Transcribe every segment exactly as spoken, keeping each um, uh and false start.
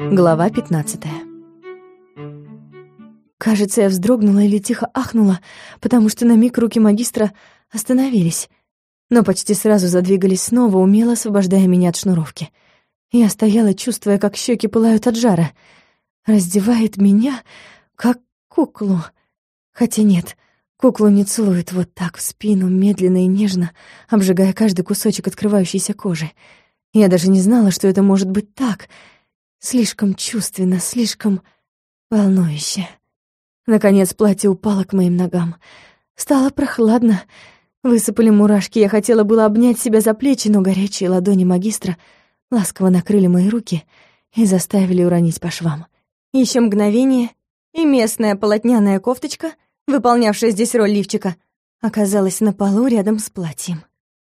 Глава пятнадцатая. Кажется, я вздрогнула или тихо ахнула, потому что на миг руки магистра остановились, но почти сразу задвигались снова, умело освобождая меня от шнуровки. Я стояла, чувствуя, как щеки пылают от жара. Раздевает меня, как куклу. Хотя нет, куклу не целует вот так в спину, медленно и нежно, обжигая каждый кусочек открывающейся кожи. Я даже не знала, что это может быть так. Слишком чувственно, слишком волнующе. Наконец платье упало к моим ногам. Стало прохладно. Высыпали мурашки, я хотела было обнять себя за плечи, но горячие ладони магистра ласково накрыли мои руки и заставили уронить по швам. Еще мгновение, и местная полотняная кофточка, выполнявшая здесь роль лифчика, оказалась на полу рядом с платьем.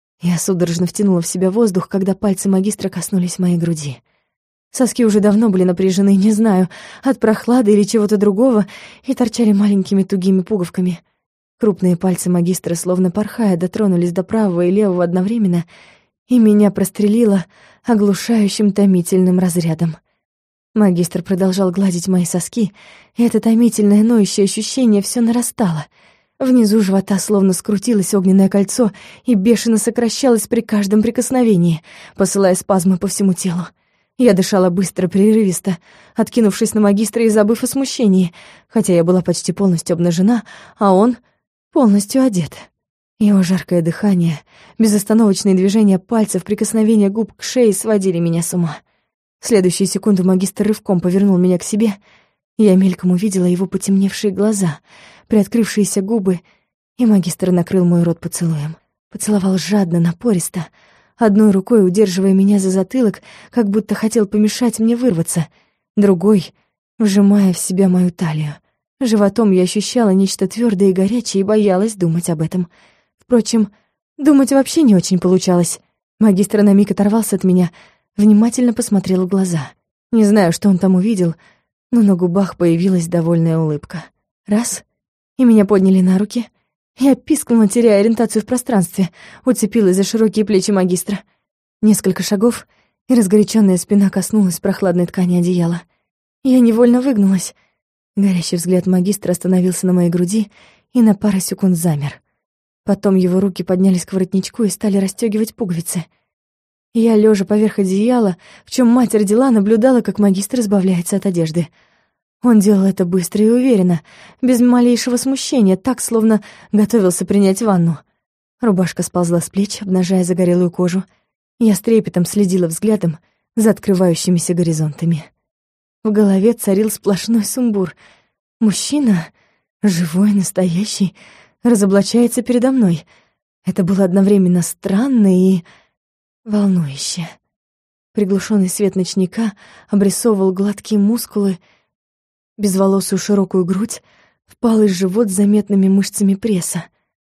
Я судорожно втянула в себя воздух, когда пальцы магистра коснулись моей груди. Соски уже давно были напряжены, не знаю, от прохлады или чего-то другого, и торчали маленькими тугими пуговками. Крупные пальцы магистра, словно порхая, дотронулись до правого и левого одновременно, и меня прострелило оглушающим томительным разрядом. Магистр продолжал гладить мои соски, и это томительное ноющее ощущение все нарастало. Внизу живота словно скрутилось огненное кольцо и бешено сокращалось при каждом прикосновении, посылая спазмы по всему телу. Я дышала быстро, прерывисто, откинувшись на магистра и забыв о смущении, хотя я была почти полностью обнажена, а он полностью одет. Его жаркое дыхание, безостановочные движения пальцев, прикосновения губ к шее сводили меня с ума. В следующую секунду магистр рывком повернул меня к себе. Я мельком увидела его потемневшие глаза, приоткрывшиеся губы, и магистр накрыл мой рот поцелуем. Поцеловал жадно, напористо, одной рукой удерживая меня за затылок, как будто хотел помешать мне вырваться, другой — вжимая в себя мою талию. Животом я ощущала нечто твёрдое и горячее и боялась думать об этом. Впрочем, думать вообще не очень получалось. Магистр на миг оторвался от меня, внимательно посмотрел в глаза. Не знаю, что он там увидел, но на губах появилась довольная улыбка. Раз — и меня подняли на руки. Я пискнула, теряя ориентацию в пространстве, уцепилась за широкие плечи магистра. Несколько шагов, и разгоряченная спина коснулась прохладной ткани одеяла. Я невольно выгнулась. Горящий взгляд магистра остановился на моей груди и на пару секунд замер. Потом его руки поднялись к воротничку и стали расстёгивать пуговицы. Я, лежа поверх одеяла, в чем мать родила, наблюдала, как магистр избавляется от одежды. Он делал это быстро и уверенно, без малейшего смущения, так, словно готовился принять ванну. Рубашка сползла с плеч, обнажая загорелую кожу. Я с трепетом следила взглядом за открывающимися горизонтами. В голове царил сплошной сумбур. Мужчина, живой, настоящий, разоблачается передо мной. Это было одновременно странно и волнующе. Приглушенный свет ночника обрисовывал гладкие мускулы, безволосую широкую грудь, впалый живот с заметными мышцами пресса.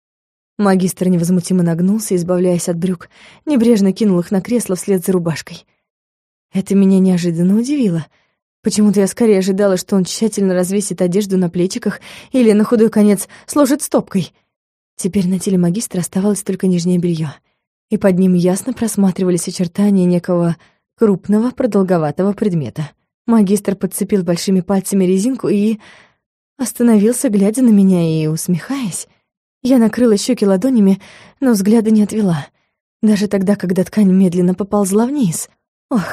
Магистр невозмутимо нагнулся, избавляясь от брюк, небрежно кинул их на кресло вслед за рубашкой. Это меня неожиданно удивило. Почему-то я скорее ожидала, что он тщательно развесит одежду на плечиках или, на худой конец, сложит стопкой. Теперь на теле магистра оставалось только нижнее белье, и под ним ясно просматривались очертания некого крупного продолговатого предмета. Магистр подцепил большими пальцами резинку и остановился, глядя на меня и усмехаясь. Я накрыла щеки ладонями, но взгляда не отвела. Даже тогда, когда ткань медленно поползла вниз. Ох,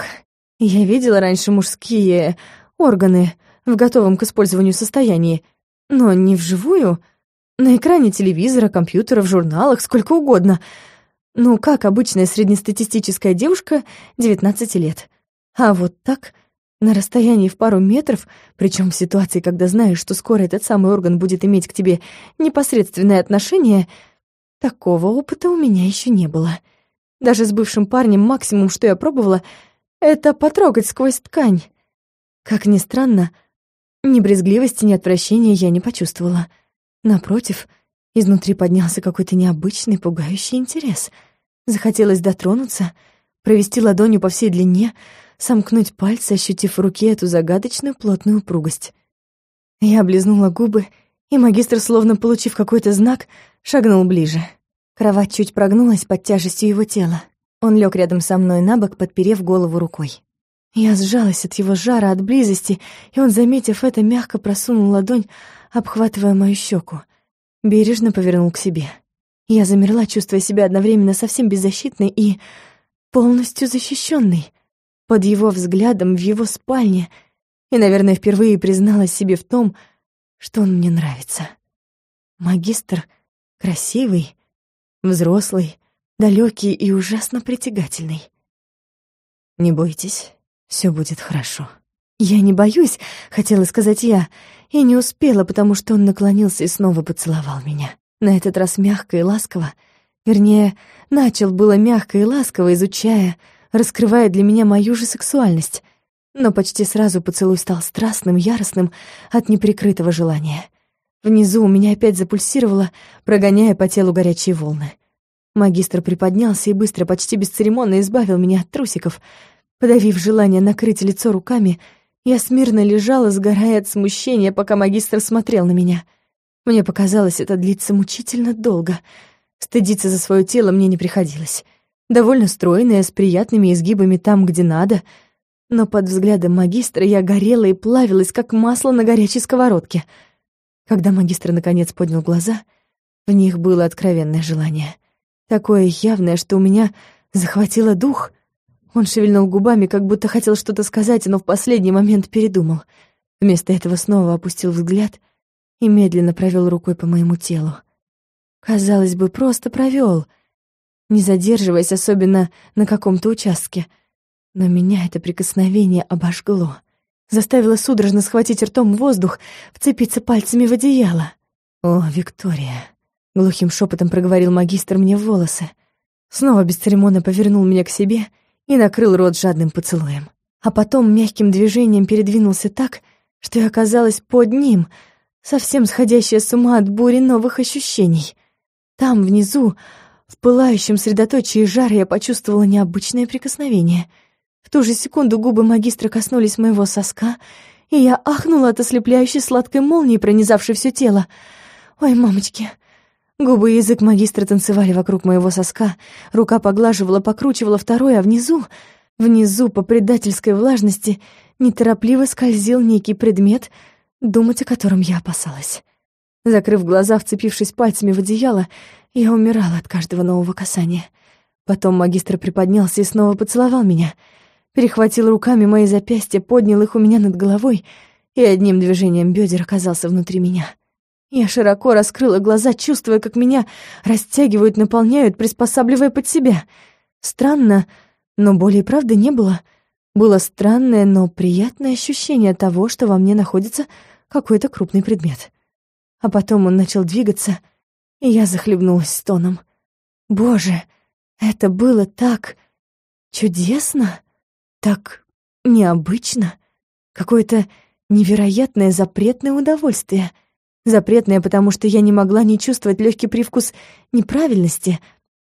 я видела раньше мужские органы в готовом к использованию состоянии, но не вживую, на экране телевизора, компьютера, в журналах, сколько угодно. Ну, как обычная среднестатистическая девушка девятнадцати лет. А вот так, на расстоянии в пару метров, причем в ситуации, когда знаешь, что скоро этот самый орган будет иметь к тебе непосредственное отношение, такого опыта у меня еще не было. Даже с бывшим парнем максимум, что я пробовала, это потрогать сквозь ткань. Как ни странно, ни брезгливости, ни отвращения я не почувствовала. Напротив, изнутри поднялся какой-то необычный, пугающий интерес. Захотелось дотронуться, провести ладонью по всей длине, сомкнуть пальцы, ощутив в руке эту загадочную плотную упругость. Я облизнула губы, и магистр, словно получив какой-то знак, шагнул ближе. Кровать чуть прогнулась под тяжестью его тела. Он лег рядом со мной на бок, подперев голову рукой. Я сжалась от его жара, от близости, и он, заметив это, мягко просунул ладонь, обхватывая мою щеку. Бережно повернул к себе. Я замерла, чувствуя себя одновременно совсем беззащитной и полностью защищенной. Под его взглядом в его спальне, и, наверное, впервые призналась себе в том, что он мне нравится. Магистр красивый, взрослый, далекий и ужасно притягательный. «Не бойтесь, все будет хорошо». «Я не боюсь», — хотела сказать я, и не успела, потому что он наклонился и снова поцеловал меня. На этот раз мягко и ласково, вернее, начал было мягко и ласково, изучая, раскрывая для меня мою же сексуальность, но почти сразу поцелуй стал страстным, яростным от неприкрытого желания. Внизу у меня опять запульсировало, прогоняя по телу горячие волны. Магистр приподнялся и быстро, почти бесцеремонно избавил меня от трусиков. Подавив желание накрыть лицо руками, я смирно лежала, сгорая от смущения, пока магистр смотрел на меня. Мне показалось, это длится мучительно долго. Стыдиться за свое тело мне не приходилось. Довольно стройная, с приятными изгибами там, где надо. Но под взглядом магистра я горела и плавилась, как масло на горячей сковородке. Когда магистр наконец поднял глаза, в них было откровенное желание. Такое явное, что у меня захватило дух. Он шевельнул губами, как будто хотел что-то сказать, но в последний момент передумал. Вместо этого снова опустил взгляд и медленно провел рукой по моему телу. Казалось бы, просто провел, не задерживаясь особенно на каком-то участке. Но меня это прикосновение обожгло. Заставило судорожно схватить ртом воздух, вцепиться пальцами в одеяло. «О, Виктория!» — глухим шепотом проговорил магистр мне в волосы. Снова бесцеремонно повернул меня к себе и накрыл рот жадным поцелуем. А потом мягким движением передвинулся так, что я оказалась под ним, совсем сходящая с ума от бури новых ощущений. Там, внизу, в пылающем средоточии жара, я почувствовала необычное прикосновение. В ту же секунду губы магистра коснулись моего соска, и я ахнула от ослепляющей сладкой молнии, пронизавшей все тело. «Ой, мамочки!» Губы и язык магистра танцевали вокруг моего соска, рука поглаживала, покручивала второй, а внизу, внизу, по предательской влажности, неторопливо скользил некий предмет, думать о котором я опасалась. Закрыв глаза, вцепившись пальцами в одеяло, я умирала от каждого нового касания. Потом магистр приподнялся и снова поцеловал меня, перехватил руками мои запястья, поднял их у меня над головой и одним движением бедер оказался внутри меня. Я широко раскрыла глаза, чувствуя, как меня растягивают, наполняют, приспосабливая под себя. Странно, но боли и правды не было. Было странное, но приятное ощущение того, что во мне находится какой-то крупный предмет. А потом он начал двигаться, и я захлебнулась стоном. Боже, это было так чудесно, так необычно, какое-то невероятное запретное удовольствие. Запретное, потому что я не могла не чувствовать легкий привкус неправильности.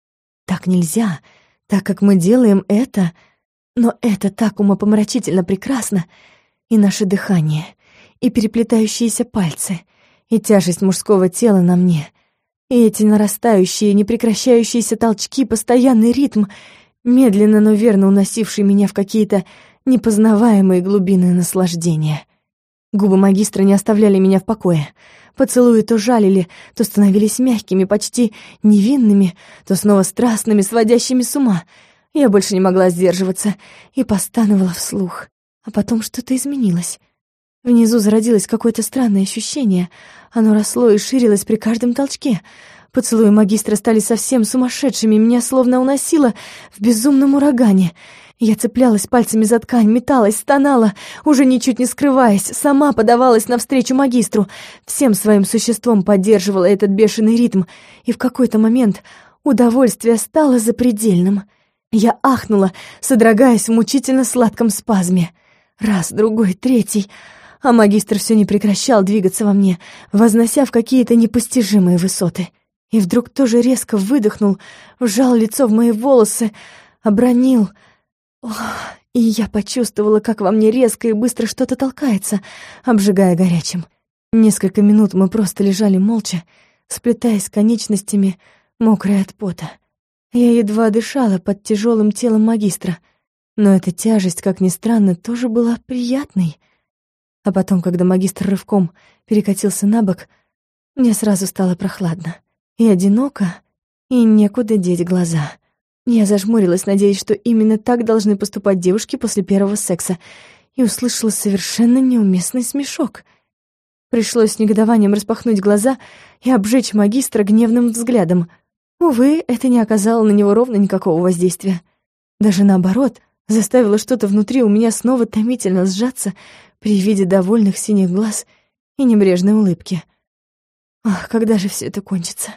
Так нельзя, так как мы делаем это, но это так умопомрачительно прекрасно. И наше дыхание, и переплетающиеся пальцы, и тяжесть мужского тела на мне, и эти нарастающие, непрекращающиеся толчки, постоянный ритм, медленно, но верно уносивший меня в какие-то непознаваемые глубины наслаждения. Губы магистра не оставляли меня в покое. Поцелуи то жалили, то становились мягкими, почти невинными, то снова страстными, сводящими с ума. Я больше не могла сдерживаться и постановала вслух. А потом что-то изменилось. Внизу зародилось какое-то странное ощущение. Оно росло и ширилось при каждом толчке. Поцелуи магистра стали совсем сумасшедшими, меня словно уносило в безумном урагане. Я цеплялась пальцами за ткань, металась, стонала, уже ничуть не скрываясь, сама подавалась навстречу магистру, всем своим существом поддерживала этот бешеный ритм, и в какой-то момент удовольствие стало запредельным. Я ахнула, содрогаясь в мучительно сладком спазме. Раз, другой, третий, а магистр все не прекращал двигаться во мне, вознося в какие-то непостижимые высоты. И вдруг тоже резко выдохнул, вжал лицо в мои волосы, обронил... Ох, и я почувствовала, как во мне резко и быстро что-то толкается, обжигая горячим. Несколько минут мы просто лежали молча, сплетаясь конечностями, мокрые от пота. Я едва дышала под тяжелым телом магистра, Но эта тяжесть, как ни странно, тоже была приятной. А потом, когда магистр рывком перекатился на бок, мне сразу стало прохладно. И одиноко, и некуда деть глаза. Я зажмурилась, надеясь, что именно так должны поступать девушки после первого секса, и услышала совершенно неуместный смешок. Пришлось с негодованием распахнуть глаза и обжечь магистра гневным взглядом. Увы, это не оказало на него ровно никакого воздействия. Даже наоборот, заставило что-то внутри у меня снова томительно сжаться при виде довольных синих глаз и небрежной улыбки. Ах, когда же все это кончится?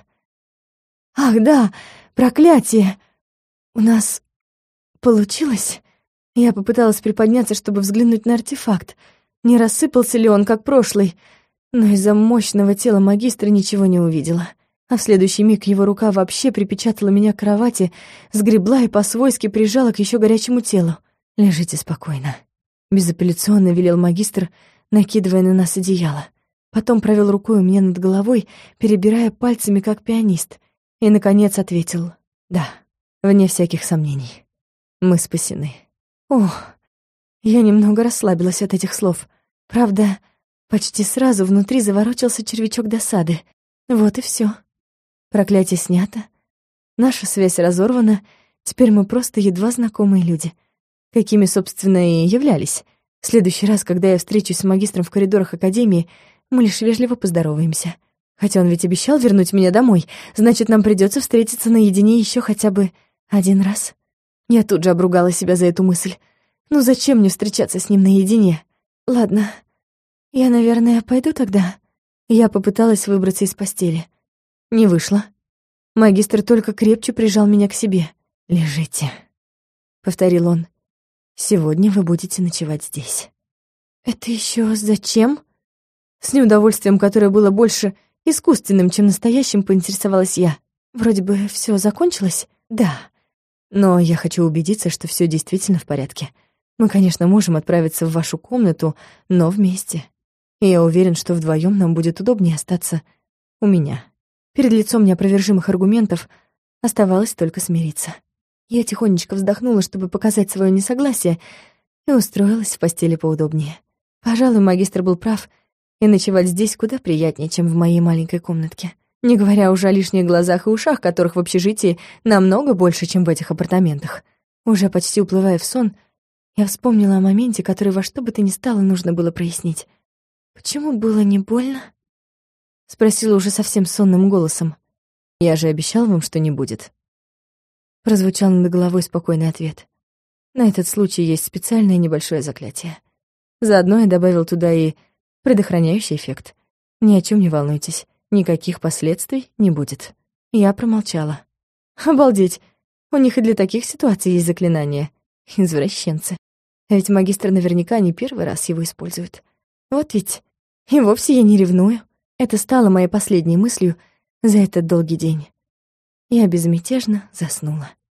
Ах, да, проклятие! У нас получилось? Я попыталась приподняться, чтобы взглянуть на артефакт. Не рассыпался ли он, как прошлый? Но из-за мощного тела магистра ничего не увидела. А в следующий миг его рука вообще припечатала меня к кровати, сгребла и по-свойски прижала к еще горячему телу. «Лежите спокойно», — безапелляционно велел магистр, накидывая на нас одеяло. Потом провел рукой у меня над головой, перебирая пальцами, как пианист, и, наконец, ответил «да». Вне всяких сомнений. Мы спасены. Ох, я немного расслабилась от этих слов. Правда, почти сразу внутри заворочился червячок досады. Вот и всё. Проклятие снято. Наша связь разорвана. Теперь мы просто едва знакомые люди. Какими, собственно, и являлись. В следующий раз, когда я встречусь с магистром в коридорах академии, мы лишь вежливо поздороваемся. Хотя он ведь обещал вернуть меня домой. Значит, нам придётся встретиться наедине ещё хотя бы один раз. Я тут же обругала себя за эту мысль. Ну зачем мне встречаться с ним наедине? Ладно, я, наверное, пойду тогда. Я попыталась выбраться из постели. Не вышло. Магистр только крепче прижал меня к себе. «Лежите», — повторил он. «Сегодня вы будете ночевать здесь». «Это ещё зачем?» С неудовольствием, которое было больше искусственным, чем настоящим, поинтересовалась я. «Вроде бы всё закончилось?» «Да. Но я хочу убедиться, что всё действительно в порядке. Мы, конечно, можем отправиться в вашу комнату, но вместе. И я уверен, что вдвоём нам будет удобнее остаться у меня». Перед лицом неопровержимых аргументов оставалось только смириться. Я тихонечко вздохнула, чтобы показать своё несогласие, и устроилась в постели поудобнее. Пожалуй, магистр был прав, и ночевать здесь куда приятнее, чем в моей маленькой комнатке. Не говоря уже о лишних глазах и ушах, которых в общежитии намного больше, чем в этих апартаментах. Уже почти уплывая в сон, я вспомнила о моменте, который во что бы то ни стало нужно было прояснить. «Почему было не больно?» — спросила уже совсем сонным голосом. «Я же обещал вам, что не будет». Прозвучал над головой спокойный ответ. На этот случай есть специальное небольшое заклятие. Заодно я добавил туда и предохраняющий эффект. Ни о чем не волнуйтесь. Никаких последствий не будет. Я промолчала. Обалдеть, у них и для таких ситуаций есть заклинания. Извращенцы. А ведь магистр наверняка не первый раз его использует. Вот ведь и вовсе я не ревную. Это стало моей последней мыслью за этот долгий день. Я безмятежно заснула.